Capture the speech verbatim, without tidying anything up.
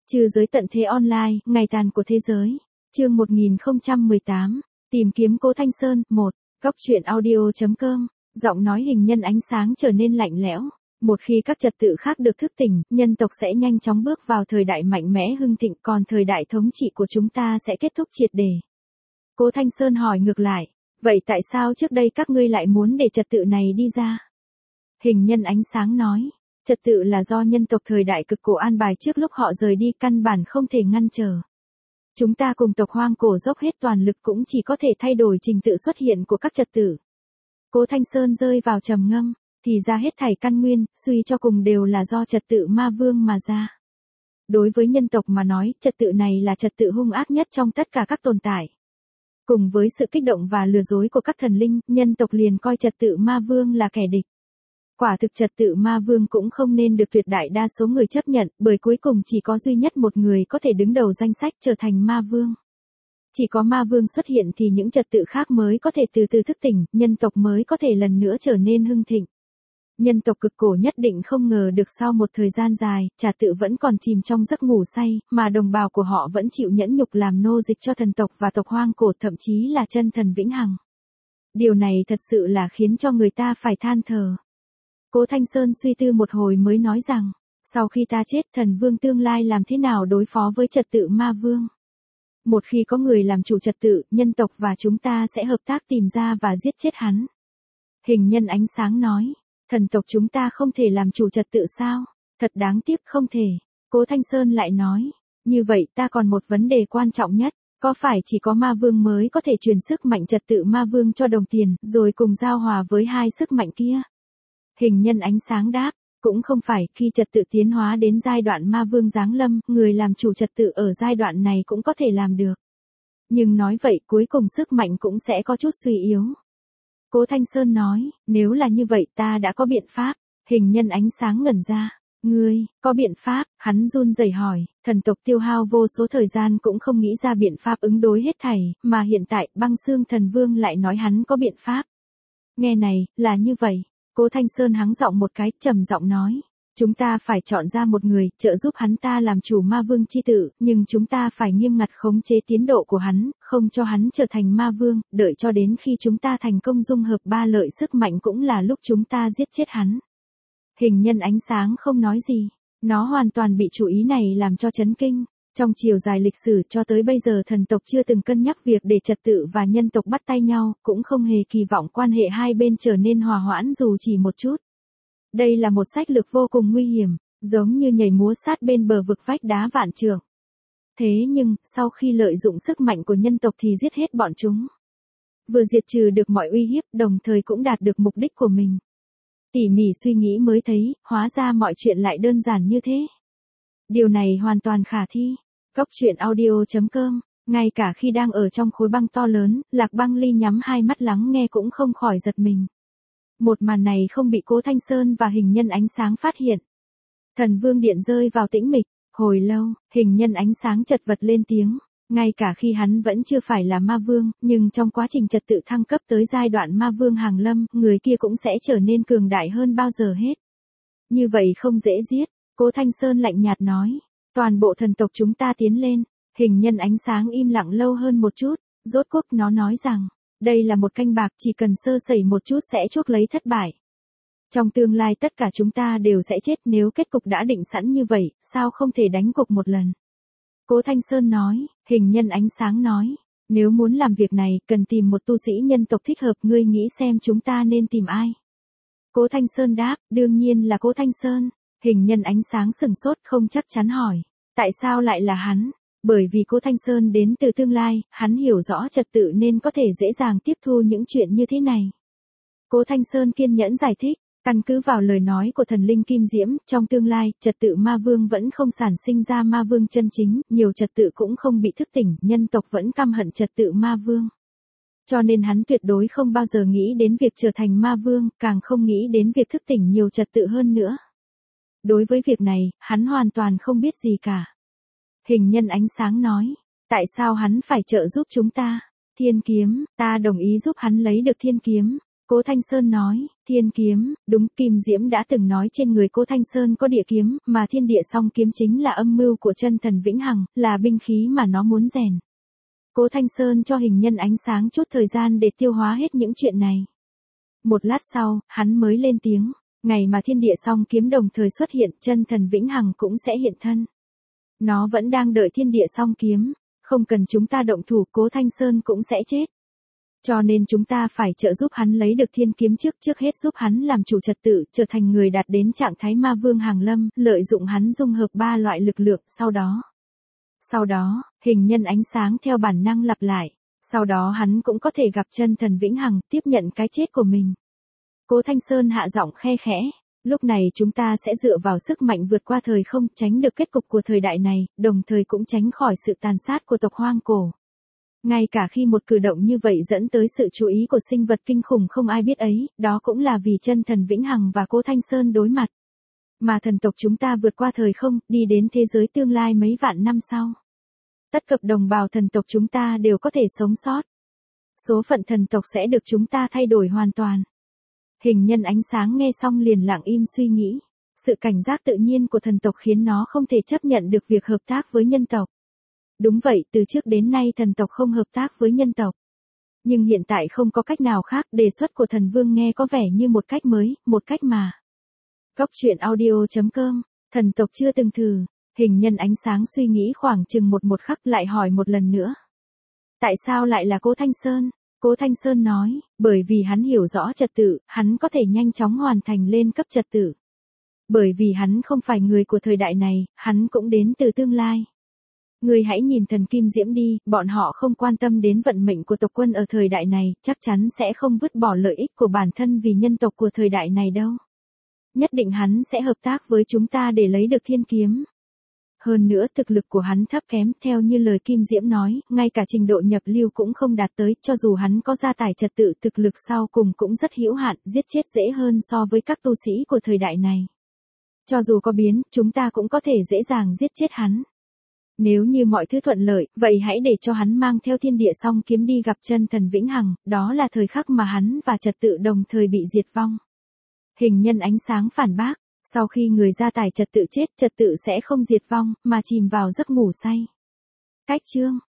Trừ giới tận thế online, ngày tàn của thế giới. Chương một nghìn không trăm mười tám. Tìm kiếm Cố Thanh Sơn. một. Góc truyện audio chấm com. Giọng nói hình nhân ánh sáng trở nên lạnh lẽo. Một khi các trật tự khác được thức tỉnh, nhân tộc sẽ nhanh chóng bước vào thời đại mạnh mẽ hưng thịnh, còn thời đại thống trị của chúng ta sẽ kết thúc triệt để. Cố Thanh Sơn hỏi ngược lại, vậy tại sao trước đây các ngươi lại muốn để trật tự này đi ra? Hình nhân ánh sáng nói, trật tự là do nhân tộc thời đại cực cổ an bài trước lúc họ rời đi, căn bản không thể ngăn trở. Chúng ta cùng tộc hoang cổ dốc hết toàn lực cũng chỉ có thể thay đổi trình tự xuất hiện của các trật tự. Cố Thanh Sơn rơi vào trầm ngâm, thì ra hết thảy căn nguyên, suy cho cùng đều là do trật tự ma vương mà ra. Đối với nhân tộc mà nói, trật tự này là trật tự hung ác nhất trong tất cả các tồn tại. Cùng với sự kích động và lừa dối của các thần linh, nhân tộc liền coi trật tự ma vương là kẻ địch. Quả thực trật tự ma vương cũng không nên được tuyệt đại đa số người chấp nhận, bởi cuối cùng chỉ có duy nhất một người có thể đứng đầu danh sách trở thành ma vương. Chỉ có ma vương xuất hiện thì những trật tự khác mới có thể từ từ thức tỉnh, nhân tộc mới có thể lần nữa trở nên hưng thịnh. Nhân tộc cực cổ nhất định không ngờ được sau một thời gian dài, trật tự vẫn còn chìm trong giấc ngủ say, mà đồng bào của họ vẫn chịu nhẫn nhục làm nô dịch cho thần tộc và tộc hoang cổ, thậm chí là chân thần vĩnh hằng. Điều này thật sự là khiến cho người ta phải than thở. Cố Thanh Sơn suy tư một hồi mới nói rằng, sau khi ta chết, thần vương tương lai làm thế nào đối phó với trật tự ma vương? Một khi có người làm chủ trật tự, nhân tộc và chúng ta sẽ hợp tác tìm ra và giết chết hắn. Hình nhân ánh sáng nói, thần tộc chúng ta không thể làm chủ trật tự sao? Thật đáng tiếc không thể. Cố Thanh Sơn lại nói, như vậy ta còn một vấn đề quan trọng nhất, có phải chỉ có ma vương mới có thể truyền sức mạnh trật tự ma vương cho đồng tiền, rồi cùng giao hòa với hai sức mạnh kia? Hình nhân ánh sáng đáp, cũng không phải, khi trật tự tiến hóa đến giai đoạn ma vương giáng lâm, người làm chủ trật tự ở giai đoạn này cũng có thể làm được. Nhưng nói vậy cuối cùng sức mạnh cũng sẽ có chút suy yếu. Cố Thanh Sơn nói, nếu là như vậy ta đã có biện pháp. Hình nhân ánh sáng ngẩn ra, ngươi, có biện pháp? Hắn run rẩy hỏi, thần tộc tiêu hao vô số thời gian cũng không nghĩ ra biện pháp ứng đối hết thảy, mà hiện tại băng xương thần vương lại nói hắn có biện pháp. Nghe này, là như vậy. Cố Thanh Sơn hắng giọng một cái, trầm giọng nói, chúng ta phải chọn ra một người, trợ giúp hắn ta làm chủ ma vương chi tử, nhưng chúng ta phải nghiêm ngặt khống chế tiến độ của hắn, không cho hắn trở thành ma vương, đợi cho đến khi chúng ta thành công dung hợp ba lợi sức mạnh cũng là lúc chúng ta giết chết hắn. Hình nhân ánh sáng không nói gì, nó hoàn toàn bị chủ ý này làm cho chấn kinh. Trong chiều dài lịch sử cho tới bây giờ thần tộc chưa từng cân nhắc việc để trật tự và nhân tộc bắt tay nhau, cũng không hề kỳ vọng quan hệ hai bên trở nên hòa hoãn dù chỉ một chút. Đây là một sách lược vô cùng nguy hiểm, giống như nhảy múa sát bên bờ vực vách đá vạn trượng. Thế nhưng, sau khi lợi dụng sức mạnh của nhân tộc thì giết hết bọn chúng. Vừa diệt trừ được mọi uy hiếp, đồng thời cũng đạt được mục đích của mình. Tỉ mỉ suy nghĩ mới thấy, hóa ra mọi chuyện lại đơn giản như thế. Điều này hoàn toàn khả thi. Góc truyện audio chấm com. Ngay cả khi đang ở trong khối băng to lớn, Lạc Băng Ly nhắm hai mắt lắng nghe cũng không khỏi giật mình. Một màn này không bị Cố Thanh Sơn và hình nhân ánh sáng phát hiện. Thần vương điện rơi vào tĩnh mịch. Hồi lâu, hình nhân ánh sáng chật vật lên tiếng. Ngay cả khi hắn vẫn chưa phải là ma vương, nhưng trong quá trình trật tự thăng cấp tới giai đoạn ma vương hàng lâm, người kia cũng sẽ trở nên cường đại hơn bao giờ hết. Như vậy không dễ giết. Cố Thanh Sơn lạnh nhạt nói, toàn bộ thần tộc chúng ta tiến lên. Hình nhân ánh sáng im lặng lâu hơn một chút, rốt cuộc nó nói rằng, đây là một canh bạc, chỉ cần sơ sẩy một chút sẽ chuốc lấy thất bại. Trong tương lai tất cả chúng ta đều sẽ chết, nếu kết cục đã định sẵn như vậy, sao không thể đánh cuộc một lần? Cố Thanh Sơn nói, hình nhân ánh sáng nói, nếu muốn làm việc này, cần tìm một tu sĩ nhân tộc thích hợp, ngươi nghĩ xem chúng ta nên tìm ai? Cố Thanh Sơn đáp, đương nhiên là Cố Thanh Sơn. Hình nhân ánh sáng sừng sốt không chắc chắn hỏi, tại sao lại là hắn? Bởi vì Cố Thanh Sơn đến từ tương lai, hắn hiểu rõ trật tự nên có thể dễ dàng tiếp thu những chuyện như thế này. Cố Thanh Sơn kiên nhẫn giải thích, căn cứ vào lời nói của thần linh Kim Diễm, trong tương lai, trật tự ma vương vẫn không sản sinh ra ma vương chân chính, nhiều trật tự cũng không bị thức tỉnh, nhân tộc vẫn căm hận trật tự ma vương. Cho nên hắn tuyệt đối không bao giờ nghĩ đến việc trở thành ma vương, càng không nghĩ đến việc thức tỉnh nhiều trật tự hơn nữa. Đối với việc này, hắn hoàn toàn không biết gì cả. Hình nhân ánh sáng nói, tại sao hắn phải trợ giúp chúng ta? Thiên kiếm, ta đồng ý giúp hắn lấy được thiên kiếm. Cố Thanh Sơn nói, thiên kiếm, đúng, Kim Diễm đã từng nói trên người Cố Thanh Sơn có địa kiếm, mà thiên địa song kiếm chính là âm mưu của chân thần Vĩnh Hằng, là binh khí mà nó muốn rèn. Cố Thanh Sơn cho hình nhân ánh sáng chút thời gian để tiêu hóa hết những chuyện này. Một lát sau, hắn mới lên tiếng, ngày mà thiên địa song kiếm đồng thời xuất hiện, chân thần Vĩnh Hằng cũng sẽ hiện thân. Nó vẫn đang đợi thiên địa song kiếm, không cần chúng ta động thủ, Cố Thanh Sơn cũng sẽ chết. Cho nên chúng ta phải trợ giúp hắn lấy được thiên kiếm trước, trước hết giúp hắn làm chủ trật tự, trở thành người đạt đến trạng thái ma vương hàng lâm, lợi dụng hắn dung hợp ba loại lực lượng, sau đó. Sau đó, hình nhân ánh sáng theo bản năng lặp lại, sau đó hắn cũng có thể gặp chân thần Vĩnh Hằng, tiếp nhận cái chết của mình. Cố Thanh Sơn hạ giọng khe khẽ, lúc này chúng ta sẽ dựa vào sức mạnh vượt qua thời không, tránh được kết cục của thời đại này, đồng thời cũng tránh khỏi sự tàn sát của tộc hoang cổ. Ngay cả khi một cử động như vậy dẫn tới sự chú ý của sinh vật kinh khủng không ai biết ấy, đó cũng là vì chân thần Vĩnh Hằng và Cố Thanh Sơn đối mặt. Mà thần tộc chúng ta vượt qua thời không, đi đến thế giới tương lai mấy vạn năm sau. Tất cả đồng bào thần tộc chúng ta đều có thể sống sót. Số phận thần tộc sẽ được chúng ta thay đổi hoàn toàn. Hình nhân ánh sáng nghe xong liền lặng im suy nghĩ. Sự cảnh giác tự nhiên của thần tộc khiến nó không thể chấp nhận được việc hợp tác với nhân tộc. Đúng vậy, từ trước đến nay thần tộc không hợp tác với nhân tộc. Nhưng hiện tại không có cách nào khác, đề xuất của thần vương nghe có vẻ như một cách mới, một cách mà. Góc truyện audio chấm com, thần tộc chưa từng thử. Hình nhân ánh sáng suy nghĩ khoảng chừng một một khắc lại hỏi một lần nữa. Tại sao lại là Cố Thanh Sơn? Cố Thanh Sơn nói, bởi vì hắn hiểu rõ trật tự, hắn có thể nhanh chóng hoàn thành lên cấp trật tự. Bởi vì hắn không phải người của thời đại này, hắn cũng đến từ tương lai. Người hãy nhìn thần Kim Diễm đi, bọn họ không quan tâm đến vận mệnh của tộc quân ở thời đại này, chắc chắn sẽ không vứt bỏ lợi ích của bản thân vì nhân tộc của thời đại này đâu. Nhất định hắn sẽ hợp tác với chúng ta để lấy được thiên kiếm. Hơn nữa thực lực của hắn thấp kém, theo như lời Kim Diễm nói, ngay cả trình độ nhập lưu cũng không đạt tới, cho dù hắn có gia tài trật tự, thực lực sau cùng cũng rất hữu hạn, giết chết dễ hơn so với các tu sĩ của thời đại này. Cho dù có biến, chúng ta cũng có thể dễ dàng giết chết hắn. Nếu như mọi thứ thuận lợi, vậy hãy để cho hắn mang theo thiên địa song kiếm đi gặp chân thần Vĩnh Hằng, đó là thời khắc mà hắn và trật tự đồng thời bị diệt vong. Hình nhân ánh sáng phản bác, sau khi người gia tài trật tự chết, trật tự sẽ không diệt vong, mà chìm vào giấc ngủ say. Cách chương